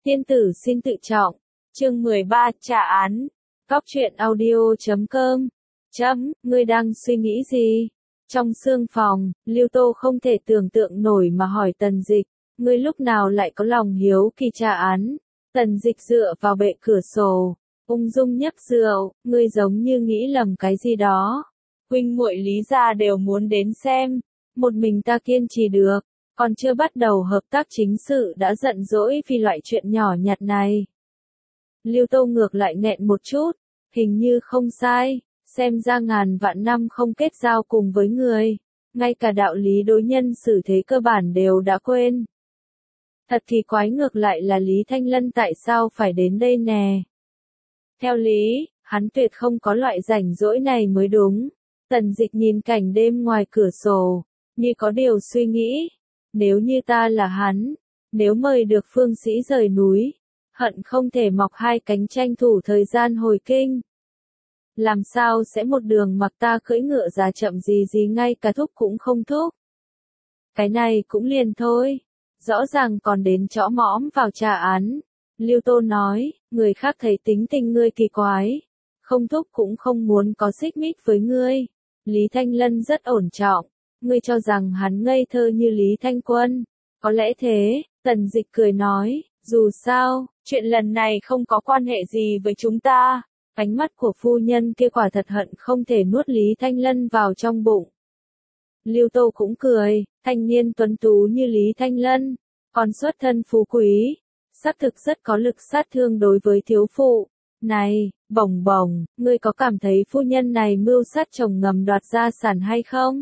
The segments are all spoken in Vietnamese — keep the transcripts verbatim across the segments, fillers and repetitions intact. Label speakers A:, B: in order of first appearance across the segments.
A: Tiên tử xin tự trọng. Chương mười ba, trả án. Cóc truyện audio chấm com. Chấm, ngươi đang suy nghĩ gì? Trong sương phòng, Lưu Tô không thể tưởng tượng nổi mà hỏi Tần Dịch, ngươi lúc nào lại có lòng hiếu kỳ trả án? Tần Dịch dựa vào bệ cửa sổ, ung dung nhấp rượu, ngươi giống như nghĩ lầm cái gì đó. Huynh muội Lý gia đều muốn đến xem, một mình ta kiên trì được, còn chưa bắt đầu hợp tác chính sự đã giận dỗi vì loại chuyện nhỏ nhặt này. Lưu Tô ngược lại nghẹn một chút, hình như không sai, xem ra ngàn vạn năm không kết giao cùng với người, ngay cả đạo lý đối nhân xử thế cơ bản đều đã quên. Thật thì quái ngược lại là Lý Thanh Lân tại sao phải đến đây nè. Theo lý, hắn tuyệt không có loại rảnh rỗi này mới đúng. Tần Dịch nhìn cảnh đêm ngoài cửa sổ, như có điều suy nghĩ. Nếu như ta là hắn, nếu mời được phương sĩ rời núi, hận không thể mọc hai cánh tranh thủ thời gian hồi kinh. Làm sao sẽ một đường mặc ta cưỡi ngựa già chậm gì gì ngay cả thúc cũng không thúc. Cái này cũng liền thôi, rõ ràng còn đến chõ mõm vào trả án. Lưu Tô nói, người khác thấy tính tình ngươi kỳ quái, không thúc cũng không muốn có xích mích với ngươi. Lý Thanh Lân rất ổn trọng, ngươi cho rằng hắn ngây thơ như Lý Thanh Quân. Có lẽ thế, Tần Dịch cười nói, dù sao, chuyện lần này không có quan hệ gì với chúng ta. Ánh mắt của phu nhân kia quả thật hận không thể nuốt Lý Thanh Lân vào trong bụng. Lưu Tô cũng cười, thanh niên tuấn tú như Lý Thanh Lân, còn xuất thân phú quý, xác thực rất có lực sát thương đối với thiếu phụ. Này, bồng bồng, ngươi có cảm thấy phu nhân này mưu sát chồng ngầm đoạt gia sản hay không?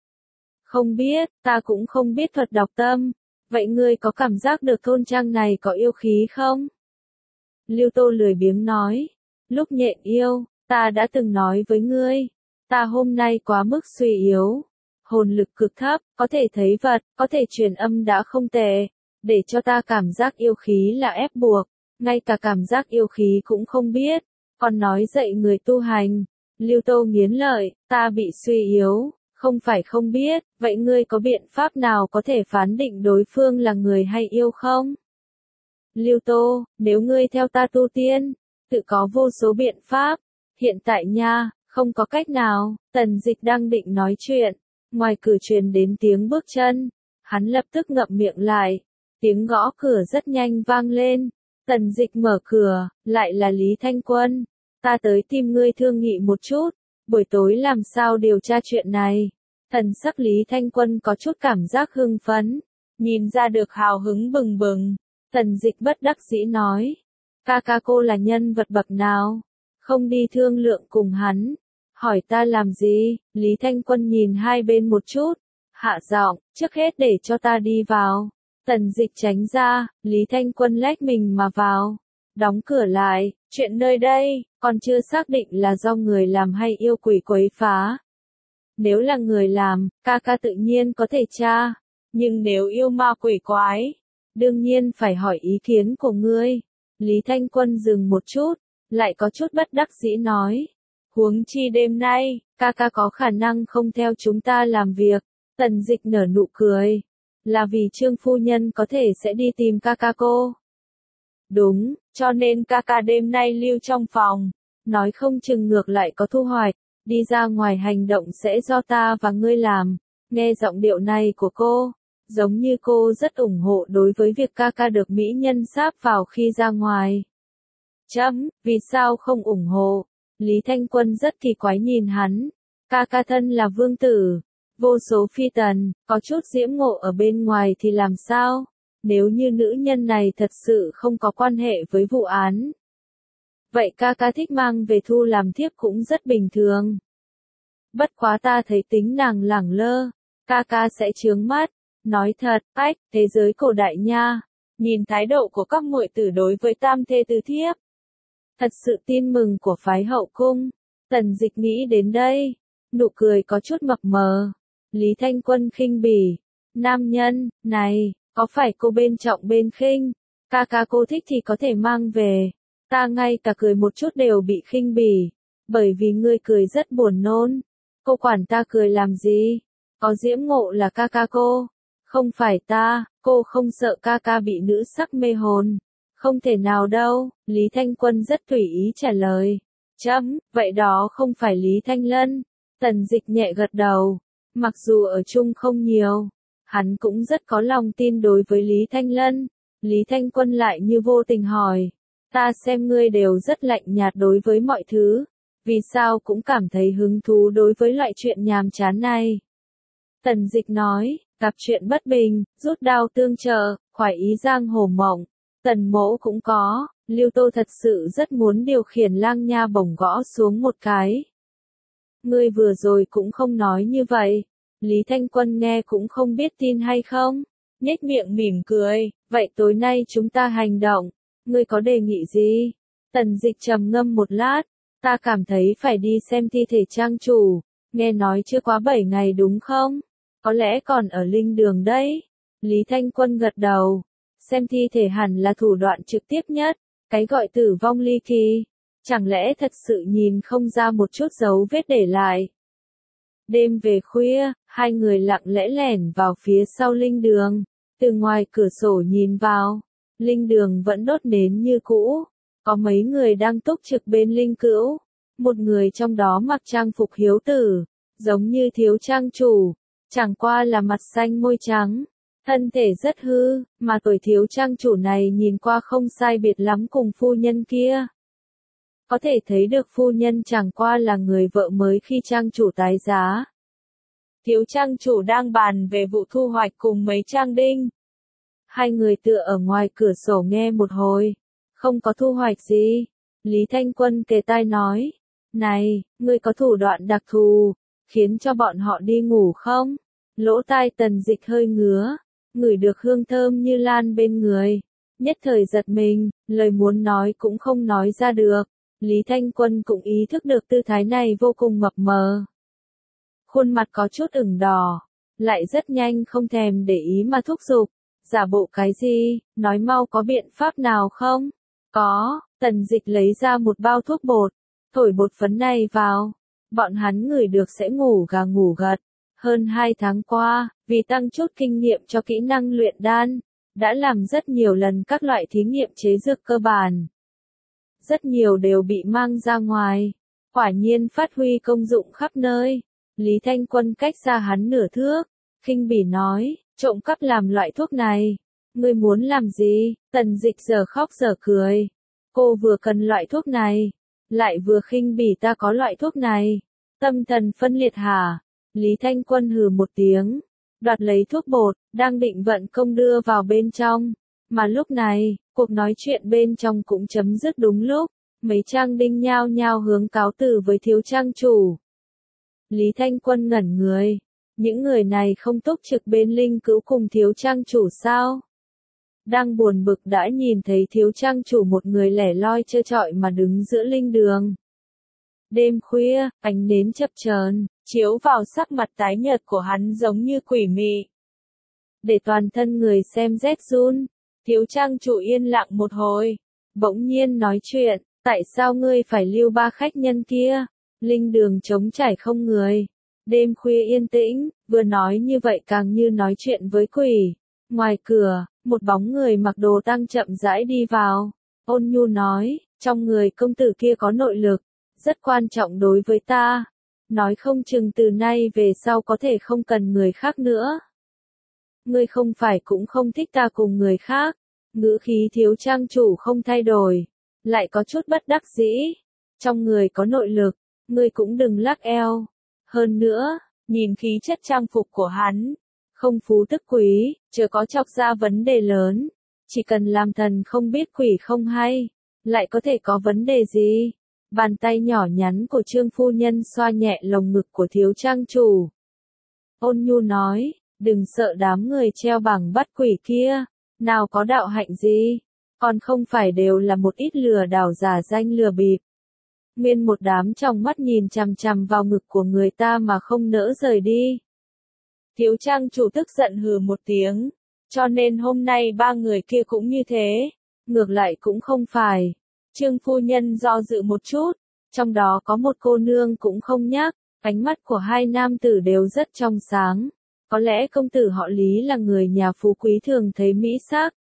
A: Không biết, ta cũng không biết thuật đọc tâm. Vậy ngươi có cảm giác được thôn trang này có yêu khí không? Lưu Tô lười biếng nói. Lúc nhện yêu, ta đã từng nói với ngươi. Ta hôm nay quá mức suy yếu. Hồn lực cực thấp, có thể thấy vật, có thể truyền âm đã không tệ. Để cho ta cảm giác yêu khí là ép buộc. Ngay cả cảm giác yêu khí cũng không biết. Còn nói dạy người tu hành. Lưu Tô nghiến lợi, ta bị suy yếu. Không phải không biết, vậy ngươi có biện pháp nào có thể phán định đối phương là người hay yêu không? Lưu Tô, nếu ngươi theo ta tu tiên, tự có vô số biện pháp. Hiện tại nha, không có cách nào. Tần Dịch đang định nói chuyện, ngoài cửa truyền đến tiếng bước chân. Hắn lập tức ngậm miệng lại. Tiếng gõ cửa rất nhanh vang lên. Tần Dịch mở cửa, lại là Lý Thanh Quân. Ta tới tìm ngươi thương nghị một chút. Buổi tối làm sao điều tra chuyện này? Thần sắc Lý Thanh Quân có chút cảm giác hưng phấn, nhìn ra được hào hứng bừng bừng. Tần Dịch bất đắc dĩ nói, ca ca cô là nhân vật bậc nào? Không đi thương lượng cùng hắn, hỏi ta làm gì? Lý Thanh Quân nhìn hai bên một chút, hạ giọng, trước hết để cho ta đi vào. Tần Dịch tránh ra, Lý Thanh Quân lách mình mà vào, đóng cửa lại. Chuyện nơi đây, còn chưa xác định là do người làm hay yêu quỷ quấy phá. Nếu là người làm, ca ca tự nhiên có thể tra. Nhưng nếu yêu ma quỷ quái, đương nhiên phải hỏi ý kiến của ngươi. Lý Thanh Quân dừng một chút, lại có chút bất đắc dĩ nói. Huống chi đêm nay, ca ca có khả năng không theo chúng ta làm việc. Tần Dịch nở nụ cười. Là vì Trương phu nhân có thể sẽ đi tìm ca ca cô. Đúng, cho nên ca ca đêm nay lưu trong phòng. Nói không chừng ngược lại có thu hoạch. Đi ra ngoài hành động sẽ do ta và ngươi làm. Nghe giọng điệu này của cô, giống như cô rất ủng hộ đối với việc ca ca được mỹ nhân sáp vào khi ra ngoài. Chấm, vì sao không ủng hộ? Lý Thanh Quân rất kỳ quái nhìn hắn. Ca ca thân là vương tử, vô số phi tần, có chút diễm ngộ ở bên ngoài thì làm sao? Nếu như nữ nhân này thật sự không có quan hệ với vụ án, vậy ca ca thích mang về thu làm thiếp cũng rất bình thường. Bất quá ta thấy tính nàng lẳng lơ, ca ca sẽ chướng mắt. Nói thật, ách, thế giới cổ đại nha. Nhìn thái độ của các muội tử đối với tam thê tứ thiếp. Thật sự tin mừng của phái hậu cung. Tần Dịch nghĩ đến đây, nụ cười có chút mập mờ. Lý Thanh Quân khinh bỉ. Nam nhân, này, có phải cô bên trọng bên khinh? Ca ca cô thích thì có thể mang về. Ta ngay cả cười một chút đều bị khinh bỉ, bởi vì ngươi cười rất buồn nôn. Cô quản ta cười làm gì? Có diễm ngộ là ca ca cô, không phải ta. Cô không sợ ca ca bị nữ sắc mê hồn, Không thể nào đâu, Lý Thanh Quân rất tùy ý trả lời. Chấm, vậy đó không phải Lý Thanh Lân. Tần Dịch nhẹ gật đầu. Mặc dù ở chung không nhiều, hắn cũng rất có lòng tin đối với Lý Thanh Lân. Lý Thanh Quân lại như vô tình hỏi. Ta xem ngươi đều rất lạnh nhạt đối với mọi thứ. Vì sao cũng cảm thấy hứng thú đối với loại chuyện nhàm chán này? Tần Dịch nói, gặp chuyện bất bình, rút đao tương trợ, khoái ý giang hồ mộng. Tần mỗ cũng có, Lưu Tô thật sự rất muốn điều khiển lang nha bổng gõ xuống một cái. Ngươi vừa rồi cũng không nói như vậy. Lý Thanh Quân nghe cũng không biết tin hay không. Nhếch miệng mỉm cười, vậy tối nay chúng ta hành động. Ngươi có đề nghị gì? Tần Dịch trầm ngâm một lát. Ta cảm thấy phải đi xem thi thể trang chủ. Nghe nói chưa quá bảy ngày đúng không? Có lẽ còn ở linh đường đấy. Lý Thanh Quân gật đầu. Xem thi thể hẳn là thủ đoạn trực tiếp nhất. Cái gọi tử vong ly kỳ. Chẳng lẽ thật sự nhìn không ra một chút dấu vết để lại? Đêm về khuya, hai người lặng lẽ lẻn vào phía sau linh đường. Từ ngoài cửa sổ nhìn vào, linh đường vẫn đốt nến như cũ. Có mấy người đang túc trực bên linh cữu. Một người trong đó mặc trang phục hiếu tử, giống như thiếu trang chủ. Chẳng qua là mặt xanh môi trắng. Thân thể rất hư, mà tuổi thiếu trang chủ này nhìn qua không sai biệt lắm cùng phu nhân kia. Có thể thấy được phu nhân chẳng qua là người vợ mới khi trang chủ tái giá. Thiếu trang chủ đang bàn về vụ thu hoạch cùng mấy trang đinh. Hai người tựa ở ngoài cửa sổ nghe một hồi. Không có thu hoạch gì. Lý Thanh Quân kề tai nói. Này, ngươi có thủ đoạn đặc thù, khiến cho bọn họ đi ngủ không? Lỗ tai Tần Dịch hơi ngứa. Ngửi được hương thơm như lan bên người. Nhất thời giật mình, lời muốn nói cũng không nói ra được. Lý Thanh Quân cũng ý thức được tư thái này vô cùng mập mờ. Khuôn mặt có chút ửng đỏ, lại rất nhanh không thèm để ý mà thúc giục. Giả bộ cái gì, nói mau có biện pháp nào không? Có, Tần Dịch lấy ra một bao thuốc bột, thổi bột phấn này vào. Bọn hắn ngửi được sẽ ngủ gà ngủ gật. Hơn hai tháng qua, vì tăng chút kinh nghiệm cho kỹ năng luyện đan, đã làm rất nhiều lần các loại thí nghiệm chế dược cơ bản. Rất nhiều đều bị mang ra ngoài, quả nhiên phát huy công dụng khắp nơi. Lý Thanh Quân cách xa hắn nửa thước, khinh bỉ nói, trộm cắp làm loại thuốc này. Ngươi muốn làm gì? Tần Dịch giờ khóc giờ cười. Cô vừa cần loại thuốc này, lại vừa khinh bỉ ta có loại thuốc này. Tâm thần phân liệt hả? Lý Thanh Quân hừ một tiếng, đoạt lấy thuốc bột, đang định vận công đưa vào bên trong. Mà lúc này, cuộc nói chuyện bên trong cũng chấm dứt đúng lúc. Mấy trang đinh nhao nhao hướng cáo từ với thiếu trang chủ. Lý Thanh Quân ngẩn người. Những người này không túc trực bên linh cữu cùng thiếu trang chủ sao? Đang buồn bực đã nhìn thấy thiếu trang chủ một người lẻ loi trơ trọi mà đứng giữa linh đường. Đêm khuya, ánh nến chập chờn, chiếu vào sắc mặt tái nhợt của hắn giống như quỷ mị. Để toàn thân người xem rét run, thiếu trang chủ yên lặng một hồi, bỗng nhiên nói chuyện, tại sao ngươi phải lưu ba khách nhân kia? Linh đường trống trải không người. Đêm khuya yên tĩnh, vừa nói như vậy càng như nói chuyện với quỷ. Ngoài cửa, một bóng người mặc đồ tang chậm rãi đi vào. Ôn nhu nói, trong người công tử kia có nội lực, rất quan trọng đối với ta. Nói không chừng từ nay về sau có thể không cần người khác nữa. Ngươi không phải cũng không thích ta cùng người khác. Ngữ khí thiếu trang chủ không thay đổi, lại có chút bất đắc dĩ. Trong người có nội lực, ngươi cũng đừng lắc eo. Hơn nữa, nhìn khí chất trang phục của hắn, không phú tức quý, chưa có chọc ra vấn đề lớn. Chỉ cần làm thần không biết quỷ không hay, lại có thể có vấn đề gì? Bàn tay nhỏ nhắn của Trương phu nhân xoa nhẹ lồng ngực của thiếu trang chủ. Ôn nhu nói, đừng sợ đám người treo bảng bắt quỷ kia, nào có đạo hạnh gì, còn không phải đều là một ít lừa đảo giả danh lừa bịp. Nguyên một đám trong mắt nhìn chằm chằm vào ngực của người ta mà không nỡ rời đi. Thiếu trang chủ tức giận hừ một tiếng, cho nên hôm nay ba người kia cũng như thế, ngược lại cũng không phải. Trương phu nhân do dự một chút, trong đó có một cô nương cũng không nhắc, ánh mắt của hai nam tử đều rất trong sáng. Có lẽ công tử họ Lý là người nhà phú quý thường thấy mỹ sắc.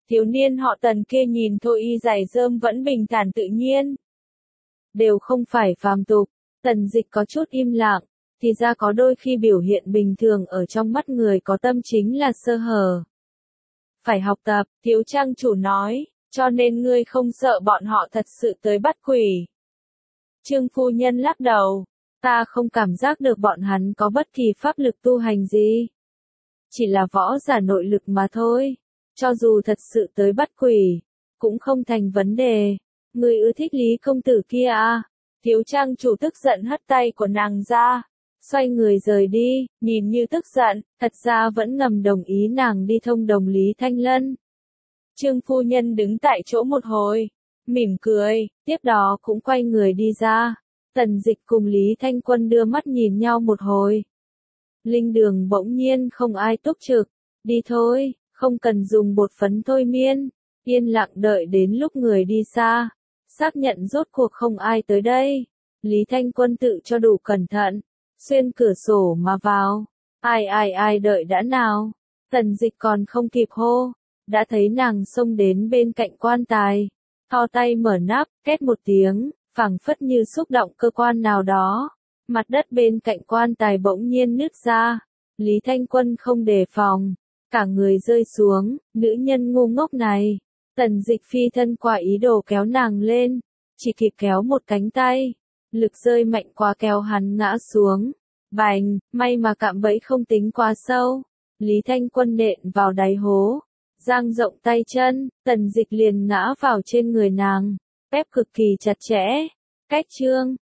A: Thiếu niên họ Tần kia nhìn Thôi Y giày rơm vẫn bình thản tự nhiên. Đều không phải phàm tục. Tần Dịch có chút im lặng, thì ra có đôi khi biểu hiện bình thường ở trong mắt người có tâm chính là sơ hở. Phải học tập, thiếu trang chủ nói, cho nên ngươi không sợ bọn họ thật sự tới bắt quỷ. Trương phu nhân lắc đầu, ta không cảm giác được bọn hắn có bất kỳ pháp lực tu hành gì. Chỉ là võ giả nội lực mà thôi, cho dù thật sự tới bắt quỷ, cũng không thành vấn đề. Ngươi ưa thích Lý công tử kia à? Thiếu trang chủ tức giận hất tay của nàng ra, xoay người rời đi, nhìn như tức giận, thật ra vẫn ngầm đồng ý nàng đi thông đồng Lý Thanh Lân. Trương phu nhân đứng tại chỗ một hồi, mỉm cười, tiếp đó cũng quay người đi ra. Tần Dịch cùng Lý Thanh Quân đưa mắt nhìn nhau một hồi. Linh đường bỗng nhiên không ai túc trực, đi thôi, không cần dùng bột phấn thôi miên, yên lặng đợi đến lúc người đi xa, xác nhận rốt cuộc không ai tới đây. Lý Thanh Quân tự cho đủ cẩn thận, xuyên cửa sổ mà vào. Ai ai ai đợi đã nào. Tần Dịch còn không kịp hô, đã thấy nàng xông đến bên cạnh quan tài, thò tay mở nắp, két một tiếng, phảng phất như xúc động cơ quan nào đó. Mặt đất bên cạnh quan tài bỗng nhiên nứt ra. Lý Thanh Quân không đề phòng, cả người rơi xuống. Nữ nhân ngu ngốc này. Tần Dịch phi thân qua ý đồ kéo nàng lên, chỉ kịp kéo một cánh tay, lực rơi mạnh quá kéo hắn ngã xuống. Bành, may mà cạm bẫy không tính quá sâu. Lý Thanh Quân nện vào đáy hố, dang rộng tay chân, Tần Dịch liền ngã vào trên người nàng, ép cực kỳ chặt chẽ. Cách chương